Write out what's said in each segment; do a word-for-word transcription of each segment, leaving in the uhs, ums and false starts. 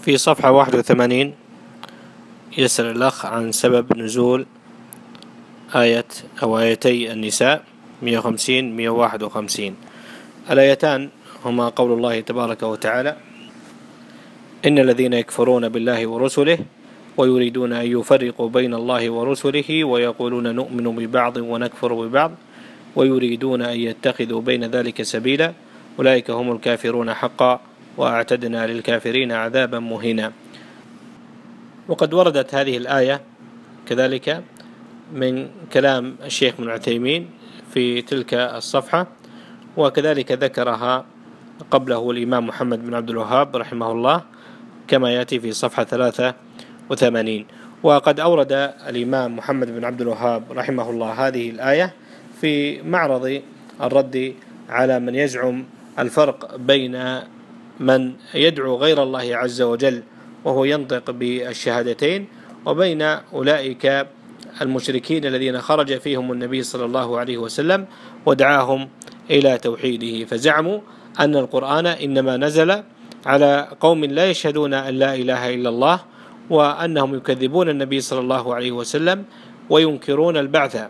في صفحة واحد وثمانين يسأل الأخ عن سبب نزول آية أو آيتي النساء مئة وخمسين مئة وواحد وخمسين. الآيتان هما قول الله تبارك وتعالى: إن الذين يكفرون بالله ورسله ويريدون أن يفرقوا بين الله ورسله ويقولون نؤمن ببعض ونكفر ببعض ويريدون أن يتخذوا بين ذلك سبيلا أولئك هم الكافرون حقا وأعتدنا للكافرين عذابا مهينا. وقد وردت هذه الآية كذلك من كلام الشيخ ابن عثيمين في تلك الصفحة، وكذلك ذكرها قبله الإمام محمد بن عبد الوهاب رحمه الله كما يأتي في صفحة ثلاثة وثمانين. وقد أورد الإمام محمد بن عبد الوهاب رحمه الله هذه الآية في معرض الرد على من يزعم الفرق بين من يدعو غير الله عز وجل وهو ينطق بالشهادتين وبين أولئك المشركين الذين خرج فيهم النبي صلى الله عليه وسلم ودعاهم إلى توحيده، فزعموا أن القرآن إنما نزل على قوم لا يشهدون أن لا إله إلا الله، وأنهم يكذبون النبي صلى الله عليه وسلم وينكرون البعث،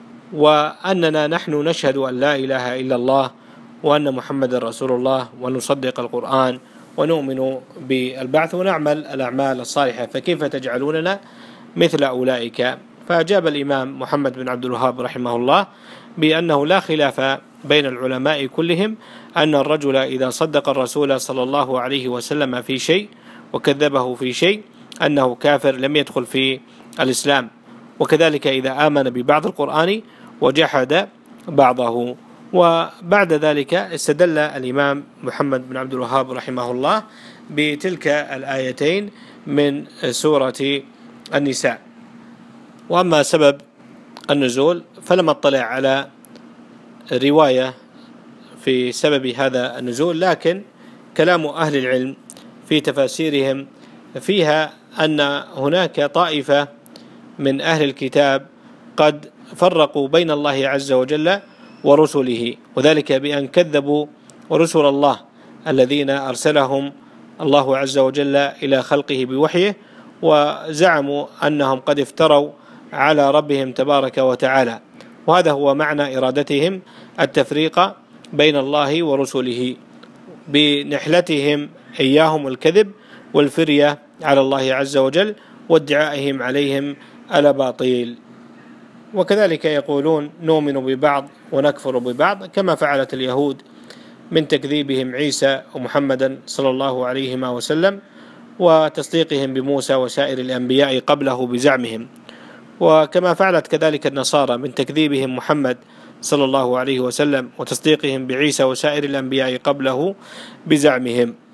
وأننا نحن نشهد أن لا إله إلا الله وأن محمد رسول الله ونصدق القرآن ونؤمن بالبعث ونعمل الأعمال الصالحة، فكيف تجعلوننا مثل أولئك؟ فأجاب الإمام محمد بن عبد الوهاب رحمه الله بأنه لا خلاف بين العلماء كلهم أن الرجل إذا صدق الرسول صلى الله عليه وسلم في شيء وكذبه في شيء أنه كافر لم يدخل في الإسلام، وكذلك إذا آمن ببعض القرآن وجحد بعضه. وبعد ذلك استدل الإمام محمد بن عبد الوهاب رحمه الله بتلك الآيتين من سورة النساء. وأما سبب النزول فلم اطلع على رواية في سبب هذا النزول، لكن كلام أهل العلم في تفاسيرهم فيها أن هناك طائفة من أهل الكتاب قد فرقوا بين الله عز وجل ورسله، وذلك بأن كذبوا رسل الله الذين أرسلهم الله عز وجل إلى خلقه بوحيه، وزعموا أنهم قد افتروا على ربهم تبارك وتعالى، وهذا هو معنى إرادتهم التفريق بين الله ورسله بنحلتهم إياهم الكذب والفرية على الله عز وجل وادعائهم عليهم الأباطيل. وكذلك يقولون نؤمن ببعض ونكفر ببعض كما فعلت اليهود من تكذيبهم عيسى ومحمدا صلى الله عليه وسلم وتصديقهم بموسى وسائر الأنبياء قبله بزعمهم، وكما فعلت كذلك النصارى من تكذيبهم محمد صلى الله عليه وسلم وتصديقهم بعيسى وسائر الأنبياء قبله بزعمهم.